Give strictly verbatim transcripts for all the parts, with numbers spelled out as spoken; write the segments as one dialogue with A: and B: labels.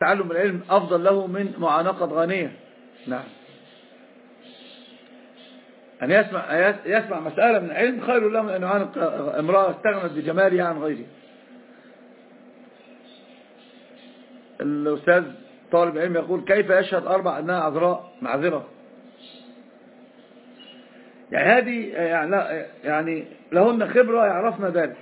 A: تعلم العلم أفضل له من معانقة غنية. نعم، أن يسمع, يسمع مسألة من العلم خير له من أن يعانق امرأة استغنت بجمالها عن غيره. الأستاذ طالب العلم يقول: كيف يشهد أربع أنها عذراء معذرة؟ يعني هذه يعني, يعني لهن خبرة يعرفنا ذلك،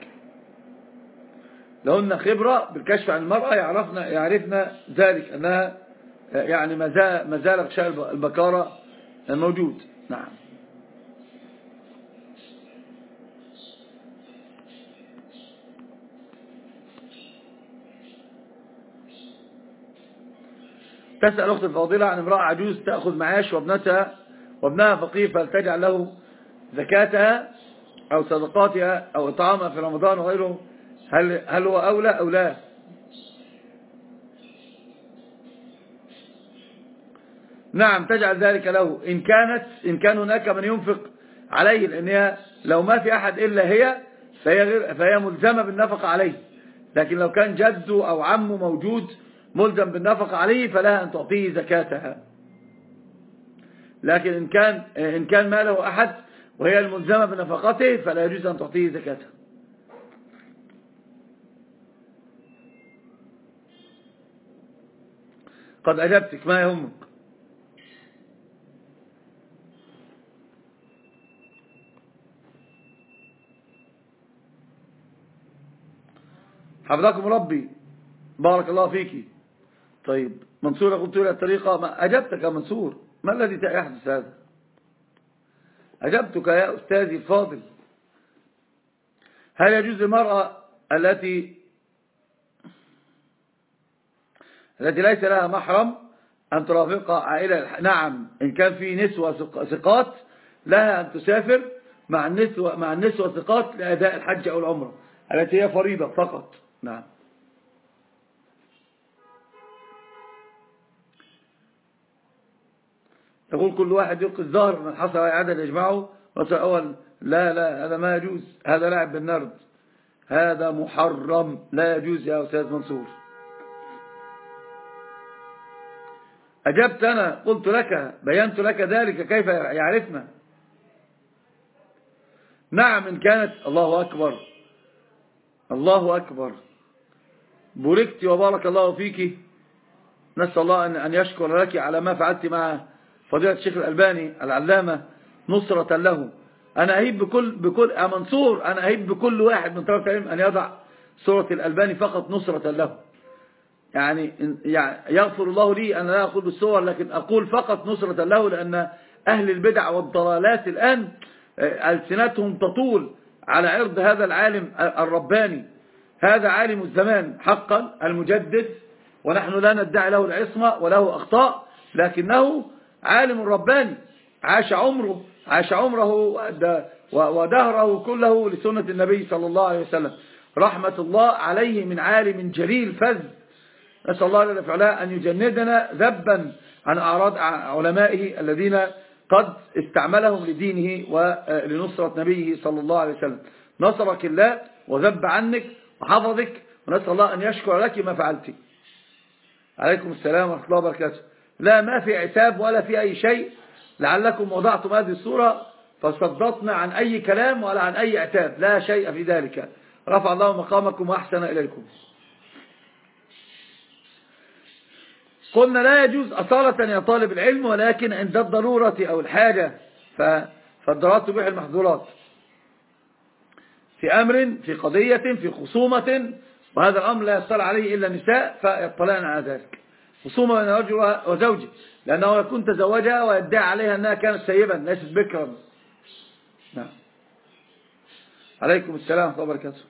A: لهن خبرة بالكشف عن المرأة يعرفنا يعرفنا ذلك أنها يعني ما زال غشاء البكارة موجود. نعم. تسأل أخت الفاضلة عن امرأة عجوز تأخذ معاش وابنتها وابنها فقير، فلتجعل له زكاتها أو صدقاتها أو إطعامها في رمضان وغيره، هل, هل هو أولى أو لا؟ نعم، تجعل ذلك له إن كانت إن كان هناك من ينفق عليه، لأنها لو ما في أحد إلا هي فهي, فهي ملزمة بالنفقة عليه، لكن لو كان جده أو عمه موجود ملزم بالنفقة عليه فلها أن تعطيه زكاتها. لكن إن كان إن كان ما له أحد وهي الملزمة بنفقته فلا يجوز أن تعطيه زكاتها. قد أجبتك، ما يهمك. حفظكم ربي، بارك الله فيك. طيب منصور، قلت له الطريقة، ما أجبتك يا منصور، ما الذي يحدث هذا؟ أجبتك يا أستاذي الفاضل. هل يجوز للمرأة التي التي ليس لها محرم أن ترافق عائلة؟ نعم، إن كان في نسوة ثقات لها أن تسافر مع النسوة مع النسوة ثقات لأداء الحج أو العمرة التي هي فريضة فقط. نعم. يقول كل واحد يلقي الظهر من حصل عدد يجمعه وصل أول. لا لا، هذا ما يجوز، هذا لعب بالنرد، هذا محرم، لا يجوز يا أستاذ منصور. أجبت أنا، قلت لك، بينت لك ذلك كيف يعرفنا. نعم، إن كانت. الله أكبر، الله أكبر، بوركت وبارك الله فيك. نسأل الله أن يشكر لك على ما فعلت مع فضيلة الشيخ الألباني العلامة نصرة له. أنا أهيب بكل بكل يا منصور، أنا أهيب بكل واحد من طلبة العلم أن يضع صورة الألباني فقط نصرة له. يعني يغفر الله لي أنا لا أقول بالصور، لكن أقول فقط نصرة له، لأن أهل البدع والضلالات الآن ألسنتهم تطول على عرض هذا العالم الرباني. هذا عالم الزمان حقا المجدد، ونحن لا ندعي له العصمة وله أخطاء، لكنه عالم رباني عاش عمره عاش عمره ودهره كله لسنة النبي صلى الله عليه وسلم، رحمة الله عليه، من عالم جليل فذ. نسأل الله جل وعلا أن يجندنا ذبا عن أعراض علمائه الذين قد استعملهم لدينه ولنصرة نبيه صلى الله عليه وسلم. نصرك الله وذب عنك وحفظك، ونسأل الله أن يشكر لك ما فعلت. عليكم السلام ورحمة الله وبركاته. لا، ما في عتاب ولا في أي شيء، لعلكم وضعتم هذه الصورة فصدتنا عن أي كلام ولا عن أي عتاب، لا شيء في ذلك. رفع الله مقامكم وأحسن إليكم. قلنا لا يجوز أصالة يا طالب العلم، ولكن عند الضرورة أو الحاجة فالضرورات تبيح المحظورات، في أمر، في قضية، في خصومة، وهذا الأمر لا يطلع عليه إلا النساء فيطلعن على ذلك. خصومة بين رجل وزوجه، لأنه يكون تزوجها ويدعي عليها أنها كانت سيبا ليست بكرا. نعم. عليكم السلام ورحمة الله وبركاته.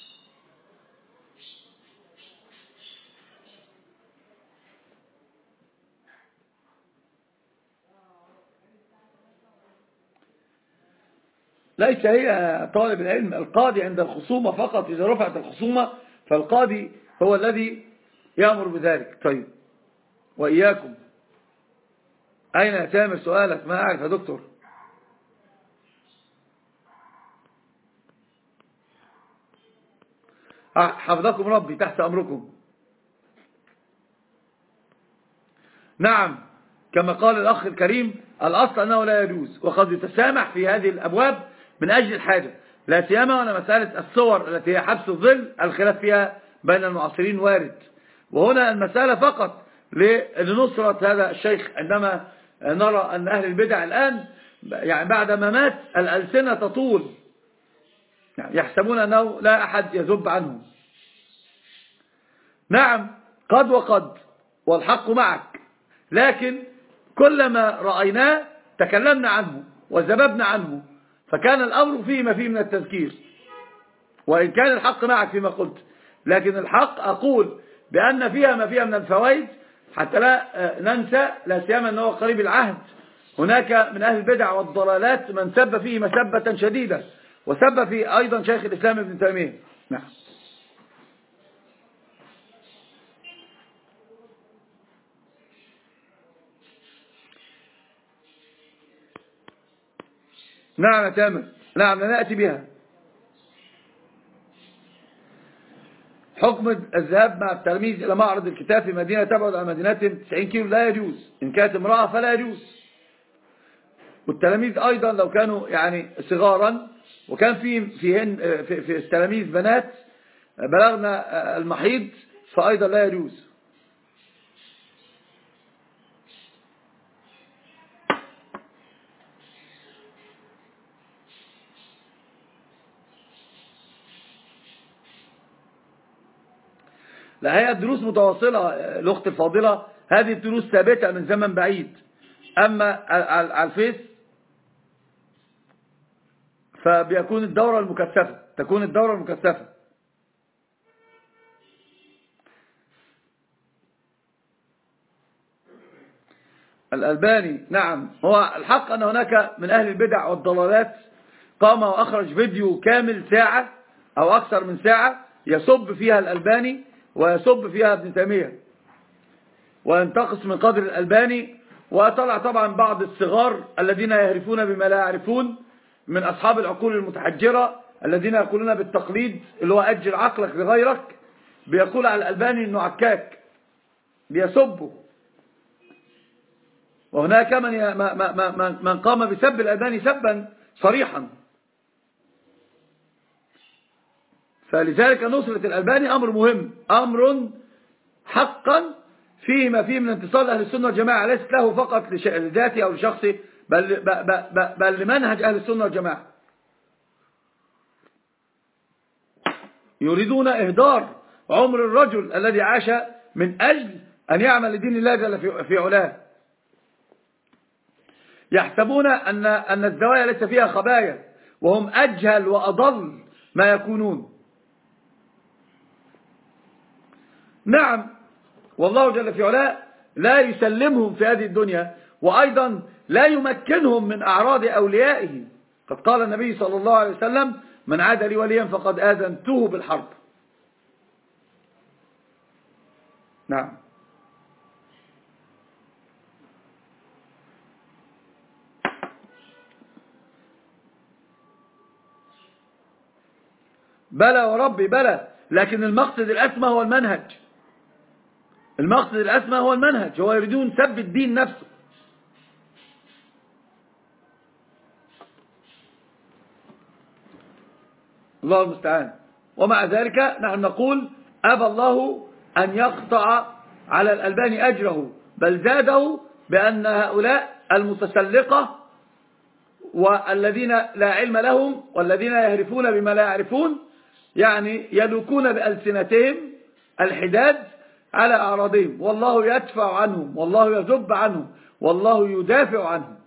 A: ليس هي طالب العلم القاضي عند الخصومة فقط، إذا رفعت الخصومة فالقاضي هو الذي يأمر بذلك. طيب، وإياكم. أين يا تامر سؤالك؟ ما أعرف يا دكتور. حفظكم ربي، تحت أمركم. نعم، كما قال الأخ الكريم الأصل أنه لا يجوز، وقد يتسامح في هذه الأبواب من أجل الحاجة، لا سيما وأن مسألة الصور التي هي حبس الظل الخلاف فيها بين المعاصرين وارد. وهنا المسألة فقط لنصرة هذا الشيخ، عندما نرى أن أهل البدع الآن يعني بعد ما مات الألسنة تطول، يعني يحسبون أنه لا أحد يذب عنه. نعم قد وقد والحق معك، لكن كلما رأيناه تكلمنا عنه وزببنا عنه، فكان الأمر فيه ما فيه من التذكير، وإن كان الحق معك فيما قلت، لكن الحق أقول بأن فيها ما فيها من الفوائد حتى لا ننسى، لا سيما أنه قريب العهد هناك من أهل البدع والضلالات من سب فيه مسبة شديدة، وسب فيه أيضا شيخ الإسلام ابن تيمية. نعم نعم يا تامر، نعم نأتي بها. حكم الذهاب مع التلميذ إلى معرض الكتاب في مدينة تبعد عن مدينتهم تسعين كيلو لا يجوز، إن كانت امرأة فلا يجوز. والتلاميذ أيضا لو كانوا يعني صغارا، وكان في في في, في التلاميذ بنات بلغنا المحيض فأيضا لا يجوز. لا، هي الدروس متواصلة الأخت الفاضلة، هذه الدروس ثابتة من زمن بعيد. أما على الفيس فبيكون الدورة المكثفة، تكون الدورة المكثفة. الألباني نعم، هو الحق أن هناك من أهل البدع والضلالات قام وأخرج فيديو كامل ساعة أو أكثر من ساعة يسب فيها الألباني ويسب فيها ابن تيمية وينتقص من قدر الألباني، وطلع طبعا بعض الصغار الذين يهرفون بما لا يعرفون من أصحاب العقول المتحجرة الذين يقولون بالتقليد اللي هو أجل عقلك لغيرك، بيقول على الألباني إنه عكاك، بيسبه. وهناك من من قام بسب الألباني سبا صريحا. فلذلك نصرة الألباني أمر مهم، أمر حقا فيه ما فيه من انتصار أهل السنة والجماعة، ليست له فقط لذاته أو لشخصه، بل, بل, بل لمنهج أهل السنة والجماعة. يريدون إهدار عمر الرجل الذي عاش من أجل أن يعمل لدين الله جل في علاه. يحسبون أن أن الزوايا ليس فيها خبايا، وهم أجهل وأضل ما يكونون. نعم، والله جل في علاه لا يسلمهم في هذه الدنيا، وأيضا لا يمكنهم من أعراض أوليائه. قد قال النبي صلى الله عليه وسلم: من عاد لي وليا فقد آذنته بالحرب. نعم. بلى وربي بلى، لكن المقصد الأسمى هو المنهج. المقصد الأسمى هو المنهج، هو يريدون سب الدين نفسه. الله المستعان. ومع ذلك نحن نقول أبى الله أن يقطع على الألباني أجره، بل زاده بأن هؤلاء المتسلقة والذين لا علم لهم والذين يهرفون بما لا يعرفون يعني يلوكون بألسنتهم الحداد على أعراضهم، والله يدفع عنهم، والله يذب عنهم، والله يدافع عنهم.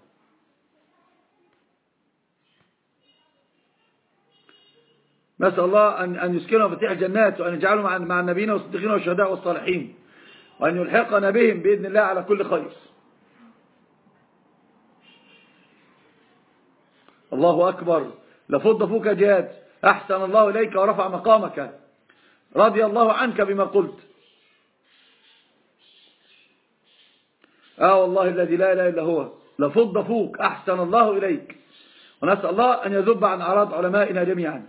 A: نسأل الله أن يسكنهم فتح الجنات، وأن يجعلهم مع النبيين والصديقين والشهداء والصالحين، وأن يلحقنا بهم بإذن الله على كل خير. الله أكبر. لفض فوك جهاد، أحسن الله إليك ورفع مقامك، رضي الله عنك بما قلت. آه والله الذي لا إله إلا هو، لفض فوك، أحسن الله إليك. ونسأل الله أن يذب عن أعراض علمائنا جميعا.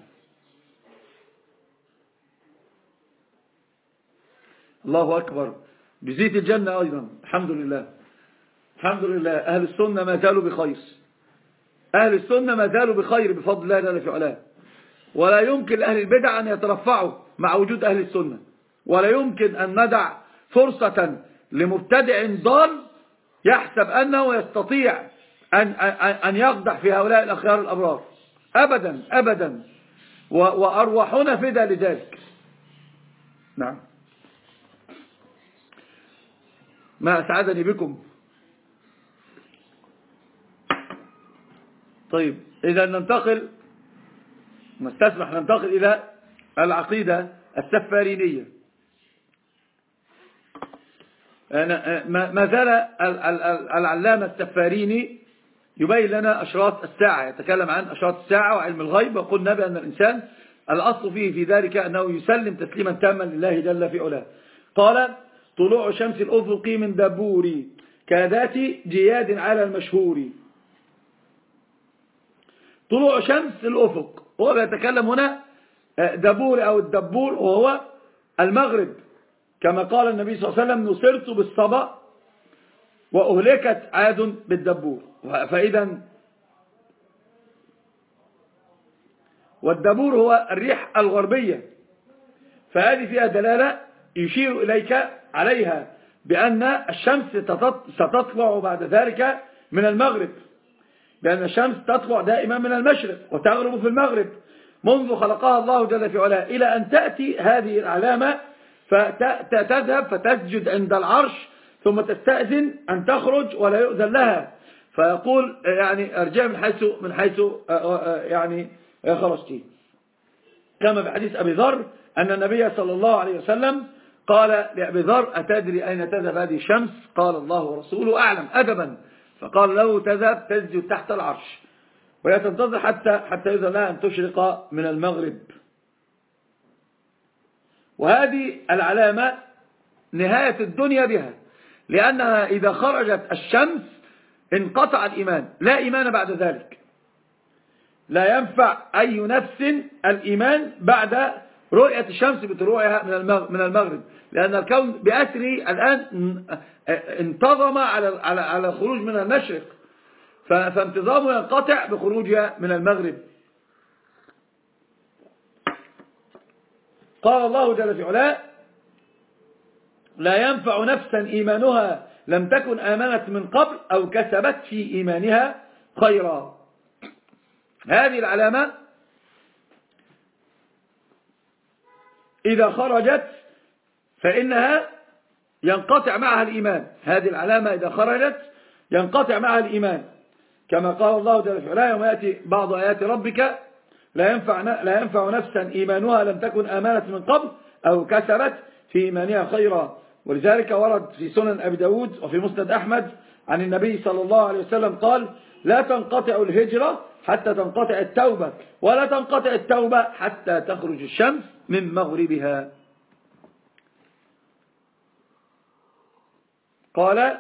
A: الله أكبر. بزيت الجنة أيضا، الحمد لله. الحمد لله أهل السنة ما زالوا بخير، أهل السنة ما زالوا بخير بفضل الله جل في علاه. ولا يمكن لأهل البدع أن يترفعوا مع وجود أهل السنة، ولا يمكن أن ندع فرصة لمبتدع ضال يحسب أنه يستطيع أن, أن يقدح في هؤلاء الأخيار الأبرار. أبدا أبدا، وأرواحنا فدى لذلك. نعم. ما أسعدني بكم. طيب إذا ننتقل نستسمح ننتقل إلى العقيدة السفارينية. ما زال العلامة السفاريني يبين لنا أشراط الساعة، يتكلم عن أشراط الساعة وعلم الغيب، وقلنا بأن الإنسان الأصل فيه في ذلك أنه يسلم تسليما تاما لله جل في علاه. قال: طلوع شمس الأفق من دبور كذات جياد على المشهور. طلوع شمس الأفق، هو يتكلم هنا دبور أو الدبور، وهو المغرب، كما قال النبي صلى الله عليه وسلم: نصرت بالصبا وأهلكت عاد بالدبور. فإذا والدبور هو الريح الغربية، فهذه فيها دلالة يشير إليك عليها بأن الشمس ستطلع بعد ذلك من المغرب، لأن الشمس تطلع دائما من المشرق وتغرب في المغرب منذ خلقها الله جل في علاه، إلى أن تأتي هذه العلامة فتذهب فتسجد عند العرش، ثم تستأذن أن تخرج ولا يؤذن لها، فيقول يعني ارجع من حيث من حيث يعني خرجتي، كما في حديث أبي ذر أن النبي صلى الله عليه وسلم قال لأبي ذر: أتدري أين تذهب هذه الشمس؟ قال: الله ورسوله أعلم، أدبا. فقال له: تذهب تسجد تحت العرش، وهي تنتظر حتى حتى يؤذن لها أن تشرق من المغرب. وهذه العلامة نهاية الدنيا بها، لأنها إذا خرجت الشمس انقطع الإيمان، لا إيمان بعد ذلك. لا ينفع أي نفس الإيمان بعد رؤية الشمس بطلوعها من المغرب، لأن الكون بأسره الآن انتظم على على على الخروج من المشرق، فانتظامه ينقطع بخروجها من المغرب. قال الله جل في علاه: لا ينفع نفسا إيمانها لم تكن آمنت من قبل أو كسبت في إيمانها خيرا. هذه العلامة إذا خرجت فإنها ينقطع معها الإيمان، هذه العلامة إذا خرجت ينقطع معها الإيمان، كما قال الله جل وعلا: يوم يأتي بعض آيات ربك لا ينفع, لا ينفع نفسا إيمانها لم تكن آمنت من قبل أو كسبت في إيمانها خيرا. ولذلك ورد في سنن أبي داود وفي مسند أحمد عن النبي صلى الله عليه وسلم قال: لا تنقطع الهجرة حتى تنقطع التوبة، ولا تنقطع التوبة حتى تخرج الشمس من مغربها. قال: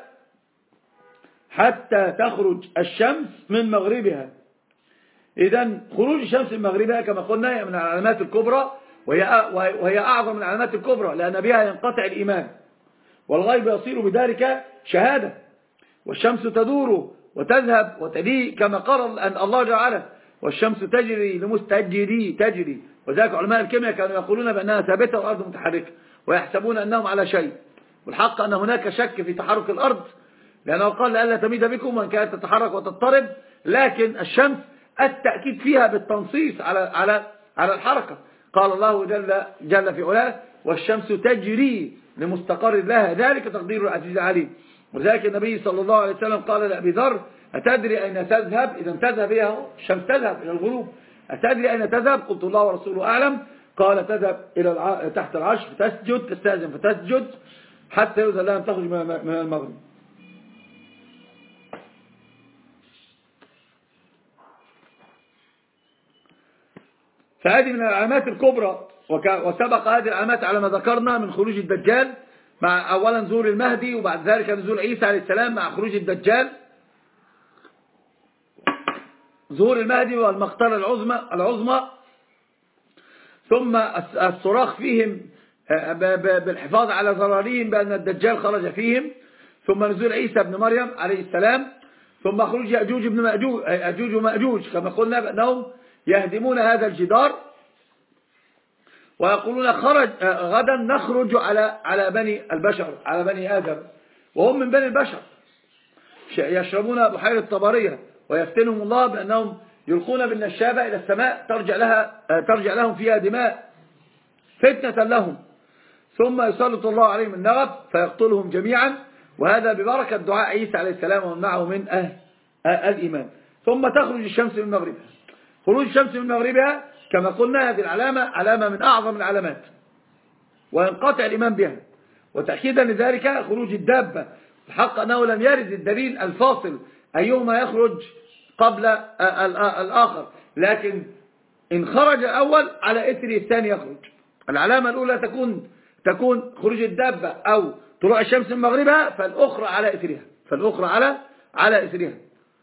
A: حتى تخرج الشمس من مغربها. إذن خروج الشمس من مغربها كما قلنا هي من العلامات الكبرى، وهي أعظم من العلامات الكبرى، لأن بها ينقطع الإيمان، والغيب يصير بذلك شهادة، والشمس تدور وتذهب وتلي، كما قال أن الله جعله: والشمس تجري لمستجري تجري. وذلك علماء الكيمياء كانوا يقولون بأنها ثابتة والأرض متحركة، ويحسبون أنهم على شيء، والحق أن هناك شك في تحرك الأرض، لأنه قال: لألا تميد بكم وإن كانت تتحرك وتضطرب. لكن الشمس التأكيد فيها بالتنصيص على على على الحركة. قال الله جل جل في علاه: والشمس تجري لمستقر لها، ذلك تقدير العزيز العليم. وذلك النبي صلى الله عليه وسلم قال لأبي ذر: أتدري أين تذهب؟ إذا تذهب بها الشمس تذهب إلى الغروب. أتدري أين تذهب؟ قلت: الله ورسوله أعلم. قال: تذهب إلى الع... تحت العرش فتسجد، تستأذن فتسجد حتى يؤذن لها أن تخرج من المغرب. فهذه من العلامات الكبرى، وسبق هذه العلامات على ما ذكرنا من خروج الدجال، مع أولا نزول المهدي، وبعد ذلك نزول عيسى عليه السلام مع خروج الدجال. ظهور المهدي والمقتلة العظمى العظمى ثم الصراخ فيهم بالحفاظ على ذراريهم بأن الدجال خرج فيهم، ثم نزول عيسى بن مريم عليه السلام، ثم خروج يأجوج بن مأجوج يأجوج ومأجوج كما قلنا بأنهم يهدمون هذا الجدار ويقولون خرج غدا نخرج على على بني البشر، على بني آدم، وهم من بني البشر يشربون بحيرة طبرية، ويفتنهم الله بأنهم يلقون بالنشابة إلى السماء ترجع لها ترجع لهم فيها دماء فتنة لهم، ثم يسلط الله عليهم النغب فيقتلهم جميعا، وهذا ببركة دعاء عيسى عليه السلام ومن معه من أهل الإيمان. ثم تخرج الشمس من مغربها. خروج الشمس من مغربها كما قلنا هذه العلامة علامة من أعظم العلامات وينقطع الإيمان بها. وتأكيدا لذلك خروج الدابة، الحق أنه لم يرد الدليل الفاصل أيهما يخرج قبل الآخر، لكن إن خرج الأول على إثر الثاني يخرج. العلامة الأولى تكون تكون خروج الدابة أو طلوع الشمس من مغربها، فالأخرى على إثرها فالأخرى على على إثرها.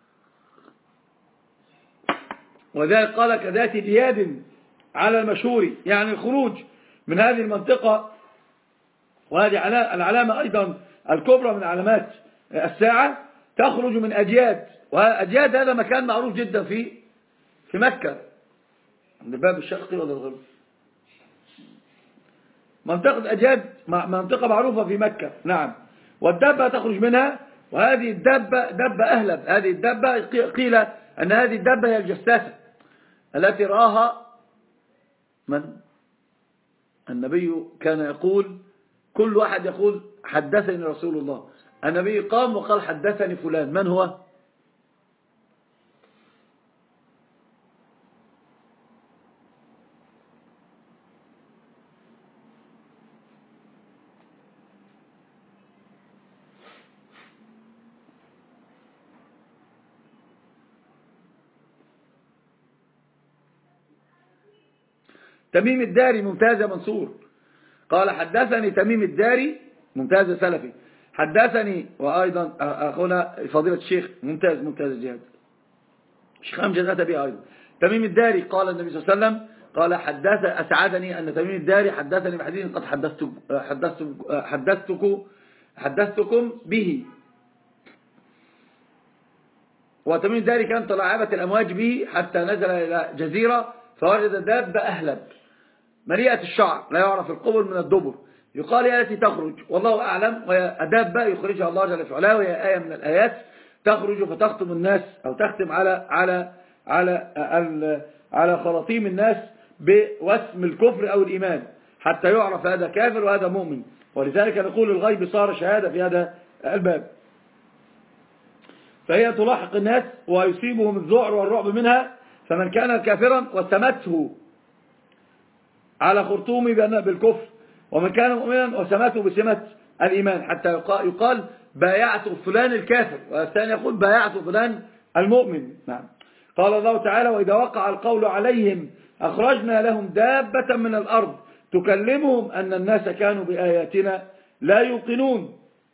A: وذلك قال كذات بياد على المشهور، يعني الخروج من هذه المنطقة، وهذه العلامة أيضا الكبرى من علامات الساعة، تخرج من أجياد، وأجياد هذا مكان معروف جدا في في مكة عند الباب الشرقي ولا الغربي. منطقة أجياد منطقة معروفة في مكة، نعم. والدابة تخرج منها، وهذه الدابة دابة أهلب. هذه الدابة قيل أن هذه الدابة هي الجساسة التي رآها من؟ النبي كان يقول، كل واحد يقول حدثني رسول الله. النبي قام وقال حدثني فلان. من هو؟ تميم الداري. ممتاز يا منصور. قال حدثني تميم الداري، ممتاز سلفي. حدثني وأيضا أخونا فضيلة الشيخ، ممتاز ممتاز الجهاد، الشيخ أمجد أتى به أيضا. تميم الداري قال النبي صلى الله عليه وسلم قال حدث أسعدني أن تميم الداري حدثني بحديث قد حدثتكم حدثتكم حدثتكم حدثتكم به. وتميم الداري كان طلعابة الأمواج به حتى نزل إلى جزيرة فوجد دابة أهلب مليئة الشعر لا يعرف القبر من الدبر، يقال هي التي تخرج، والله أعلم، وهي دابة يخرجها الله جل وعلا، وهي آية من الآيات تخرج فتختم الناس أو تختم على على على على خراطيم الناس بوسم الكفر أو الإيمان حتى يعرف هذا كافر وهذا مؤمن. ولذلك نقول الغيب صار شهادة في هذا الباب. فهي تلاحق الناس ويصيبهم الذعر والرعب منها، فمن كان كافرا وسمته على خرطومه بالكفر، ومن كان مؤمنا وسمته بسمة الإيمان، حتى يقال بايعت فلان الكافر، والثاني يقول بايعت فلان المؤمن. نعم. قال الله تعالى وإذا وقع القول عليهم أخرجنا لهم دابة من الأرض تكلمهم أن الناس كانوا بآياتنا لا يوقنون.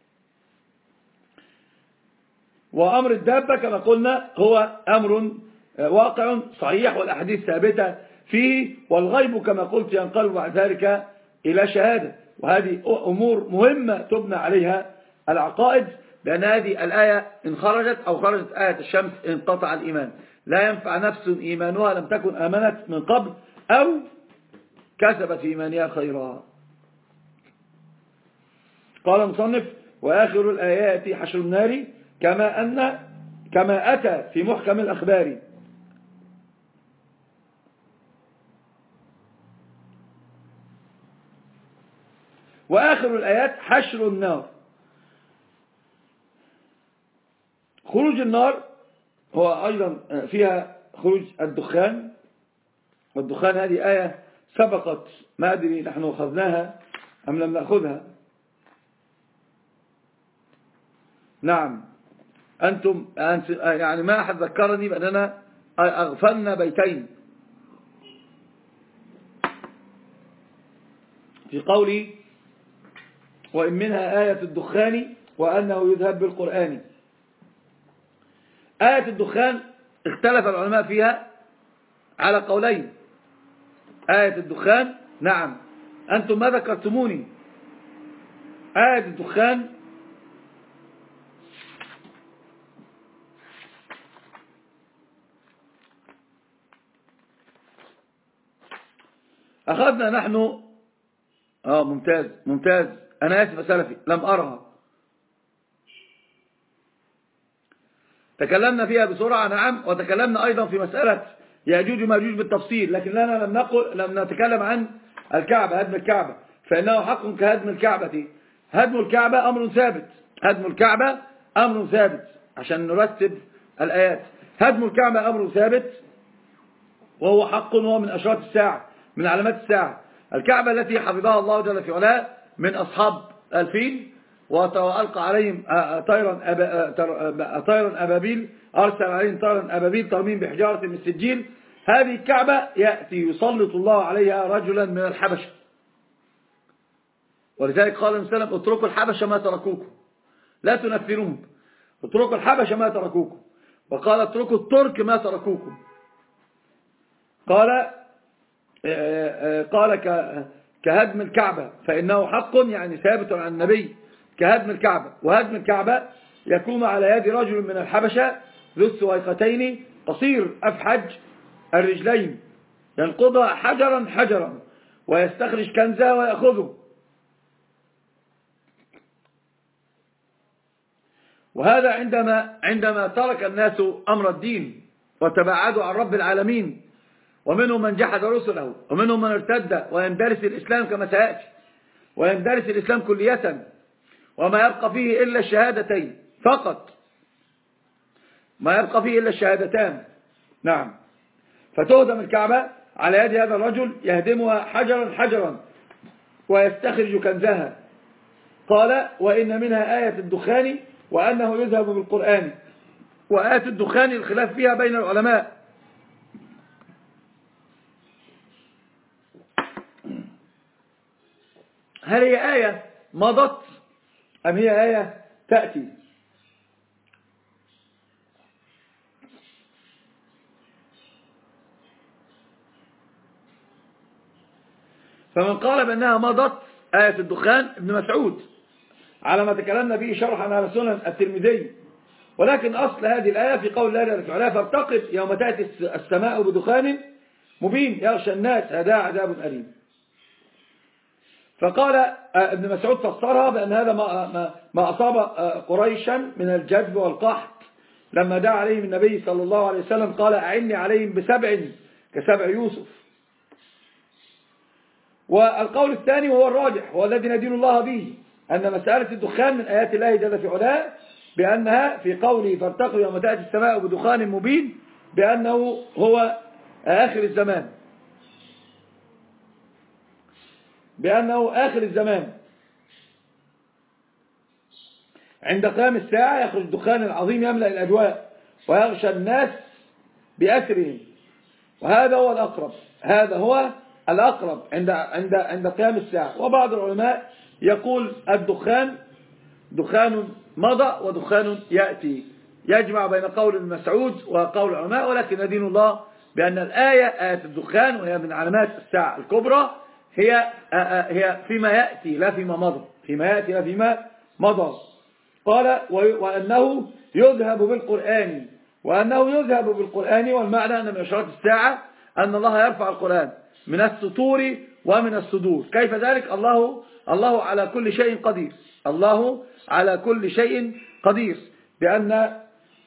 A: وأمر الدابة كما قلنا هو أمر واقع صحيح والأحاديث ثابتة فيه، والغيب كما قلت ينقلب بعد ذلك إلى شهادة. وهذه أمور مهمة تبنى عليها العقائد، لأن هذه الآية إن خرجت أو خرجت آية الشمس انقطع الإيمان، لا ينفع نفس إيمانها لم تكن آمنت من قبل أو كسبت في إيمانها خيرا. قال المصنف وآخر الآيات حشر النار كما أن كما أتى في محكم الأخبار. وآخر الآيات حشر النار. خروج النار هو أيضا فيها خروج الدخان، والدخان هذه آية سبقت، ما أدري نحن أخذناها أم لم نأخذها. نعم أنتم يعني ما أحد ذكرني بأننا أغفلنا بيتين في قولي وإن منها آية الدخان وأنه يذهب بالقرآن. آية الدخان اختلف العلماء فيها على قولين. آية الدخان نعم أنتم ما ذكرتموني. آية الدخان أخذنا نحن آه ممتاز ممتاز أنا آسف سلفي لم أرها. تكلمنا فيها بسرعة نعم، وتكلمنا أيضا في مسألة يأجوج ومأجوج بالتفصيل، لكننا لم نقل لم نتكلم عن الكعبة، هدم الكعبة، فإنه حق كهدم الكعبة. هدم الكعبة أمر ثابت، هدم الكعبة أمر ثابت عشان نرتب الآيات. هدم الكعبة أمر ثابت وهو حق، وهو من أشراط الساعة، من علامات الساعة. الكعبة التي حفظها الله جل في علاه من أصحاب الفيل وألقى عليهم طيرا طيرا أبابيل، أرسل عليهم طيرا أبابيل ترميم بحجارة من سجيل. هذه الكعبة يأتي يسلط الله عليها رجلا من الحبشة، ولذلك قال النبي صلى الله عليه وسلم اتركوا الحبشة ما تركوكم، لا تنفرون، اتركوا الحبشة ما تركوكم. وقال اتركوا الترك ما تركوكم. قال قال كهدم الكعبة فإنه حق، يعني ثابت عن النبي كهدم الكعبة. وهدم الكعبة يكون على يد رجل من الحبشة ذو السويقتين قصير أفحج الرجلين، ينقضها حجرا حجرا ويستخرج كنزها ويأخذه. وهذا عندما عندما ترك الناس أمر الدين وتبعدوا عن رب العالمين، ومنهم من جحد رسله، ومنهم من ارتد ويندرس الإسلام كما سيأتي، ويندرس الإسلام كلية، وما يبقى فيه إلا الشهادتين فقط، ما يبقى فيه إلا الشهادتان. نعم. فتهدم الكعبة على يد هذا الرجل يهدمها حجرا حجرا ويستخرج كنزها. قال وإن منها آية الدخان وأنه يذهب بالقرآن. وآية الدخان الخلاف فيها بين العلماء، هل هي آية مضت أم هي آية تأتي؟ فمن قال بأنها مضت آية الدخان ابن مسعود على ما تكلمنا به شرحا على سنن الترمذي. ولكن أصل هذه الآية في قول الله جل وعلا فارتقب يوم تأتي السماء بدخان مبين يغشى الناس هذا عذاب أليم. فقال ابن مسعود فسرها بأن هذا ما, ما أصاب قريشا من الجدب والقحط لما دعا عليهم النبي صلى الله عليه وسلم قال أعني عليهم بسبع كسبع يوسف. والقول الثاني وهو الراجح هو الذي ندين الله به، أن مسألة الدخان من آيات الله جل في علاه، بأنها في قوله فارتقوا يوم تأتي السماء بدخان مبين بأنه هو آخر الزمان، بأنه آخر الزمان عند قيام الساعة يخرج الدخان العظيم يملأ الأجواء ويغشى الناس بأسرهم. وهذا هو الأقرب، هذا هو الأقرب عند عند عند قيام الساعة. وبعض العلماء يقول الدخان دخان مضى ودخان يأتي، يجمع بين قول المسعود وقول العلماء. ولكن ندين الله بأن الآية آية الدخان وهي من علامات الساعة الكبرى هي هي فيما يأتي لا فيما مضى، فيما يأتي لا فيما مضى. قال وأنه يذهب بالقرآن، وأنه يذهب بالقرآن، والمعنى أن من أشراط الساعة أن الله يرفع القرآن من السطور ومن الصدور. كيف ذلك؟ الله الله على كل شيء قدير، الله على كل شيء قدير، بأن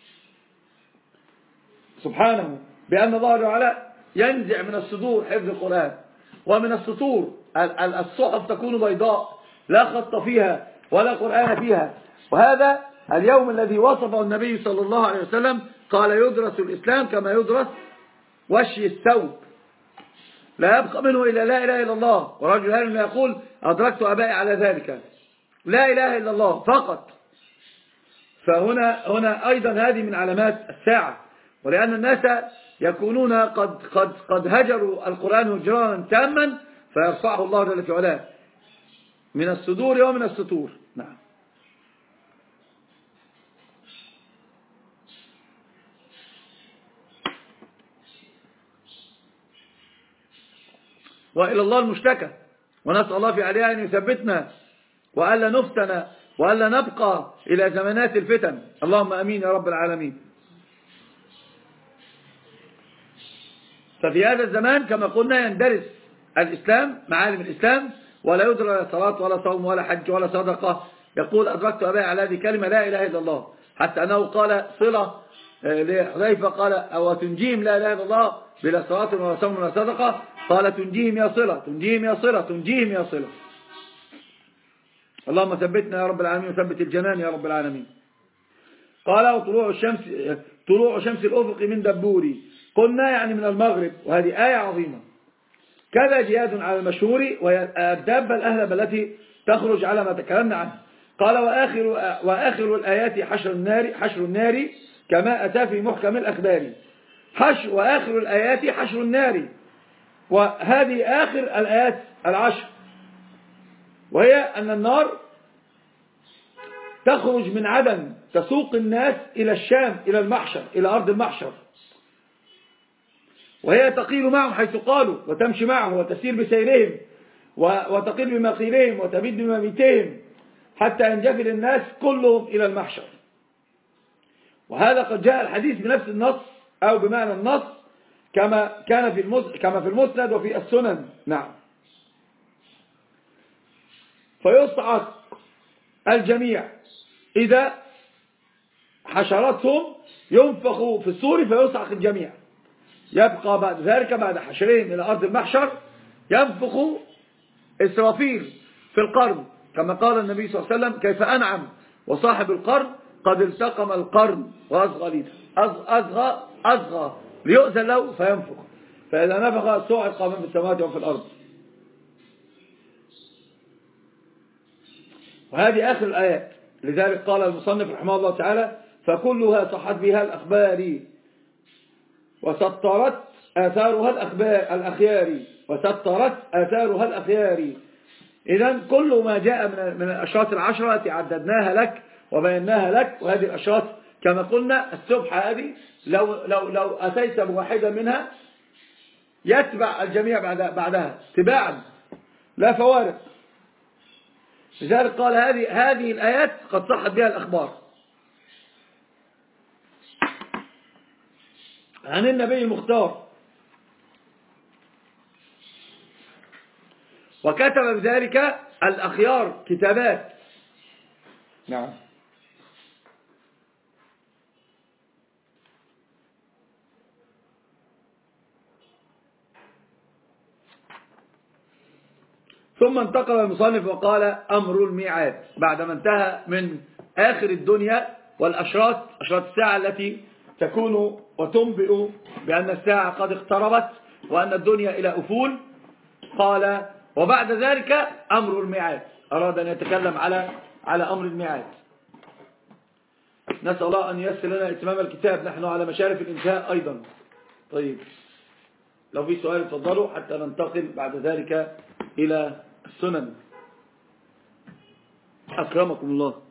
A: سبحانه بأن الله تعالى ينزع من الصدور حفظ القرآن، ومن السطور الصحف تكون بيضاء لا خط فيها ولا قرآن فيها. وهذا اليوم الذي وصفه النبي صلى الله عليه وسلم قال يدرس الإسلام كما يدرس وشي الثوب، لا يبقى منه إلا لا إله إلا الله. ورجل هل يقول أدركت أبائي على ذلك، لا إله إلا الله فقط. فهنا هنا أيضا هذه من علامات الساعة، ولأن الناس يكونون قد قد قد هجروا القرآن هجرانا تاما فيرفعه الله جل وعلا من الصدور ومن السطور. نعم. وإلى الله المشتكى، ونسأل الله في عليها أن يثبتنا وألا نفتن وألا نبقى إلى زمانات الفتن، اللهم أمين يا رب العالمين. ففي هذا الزمان كما قلنا يندرس الإسلام، معالم الإسلام، ولا يدرى لا صلاة ولا صوم ولا حج ولا صدقة. يقول أدركت أبي على هذه كلمة لا إله إلا الله، حتى أنه قال صلة لحذيفة قال أو تنجيهم لا إله إلا الله بلا صلاة ولا صوم ولا صدقة، قال تنجيهم يا صلة تنجيهم يا صلة تنجيهم يا صلة. اللهم ثبتنا يا رب العالمين وثبت الجنان يا رب العالمين. قال طلوع الشمس طلوع شمس الأفق من دبوري، قلنا يعني من المغرب، وهذه آية عظيمة. كذا جهاد على المشهور وهي الدابة الأهلب التي تخرج على ما تكلمنا عنه. قال وآخر, وآخر الآيات حشر النار حشر النار كما أتى في محكم الأخبار. حشر وآخر الآيات حشر النار، وهذه آخر الآيات العشر، وهي أن النار تخرج من عدن تسوق الناس إلى الشام إلى المحشر إلى أرض المحشر، وهي تقيل معهم حيث قالوا وتمشي معهم وتسير بسيرهم وتقيل بمقيلهم وتبيد بمبيتهم حتى ينجفل الناس كلهم إلى المحشر. وهذا قد جاء الحديث بنفس النص أو بمعنى النص كما كان في المسند كما في المسند وفي السنن. نعم. فيصعق الجميع إذا حشرتهم، ينفخ في الصور فيصعق الجميع. يبقى بعد ذلك بعد حشرهم إلى أرض المحشر ينفخ إسرافيل في القرن، كما قال النبي صلى الله عليه وسلم كيف أنعم وصاحب القرن قد التقم القرن وأصغى ليدا أصغى أصغى ليؤذن له فينفخ، فإذا نفخ صعق من في السماوات وفي الأرض. وهذه آخر الآيات، لذلك قال المصنف رحمه الله تعالى فكلها صحت بها الأخبار وسطرت آثارها الأخبار الأخيار وسطرت آثارها الأخيار. إذن كل ما جاء من من الأشراط العشرة التي عددناها لك وبيناها لك، وهذه الأشراط كما قلنا السبحة هذه لو لو لو أتيت بواحدة منها يتبع الجميع بعد بعدها تباعا لا فوارق. لذلك قال هذه هذه الآيات قد صحت بها الأخبار عن النبي المختار، وكتب بذلك الأخيار كتابات. نعم. ثم انتقل المصنف وقال أمر الميعاد، بعدما انتهى من آخر الدنيا والأشراط أشراط الساعة التي تكون وتنبئ بأن الساعة قد اقتربت وأن الدنيا إلى أفول. قال وبعد ذلك أمر الميعاد، أراد أن يتكلم على على أمر الميعاد. نسأل الله أن ييسر لنا إتمام الكتاب، نحن على مشارف الإنتهاء أيضا. طيب لو في سؤال تفضلوا حتى ننتقل بعد ذلك إلى السنن. أكرمكم الله.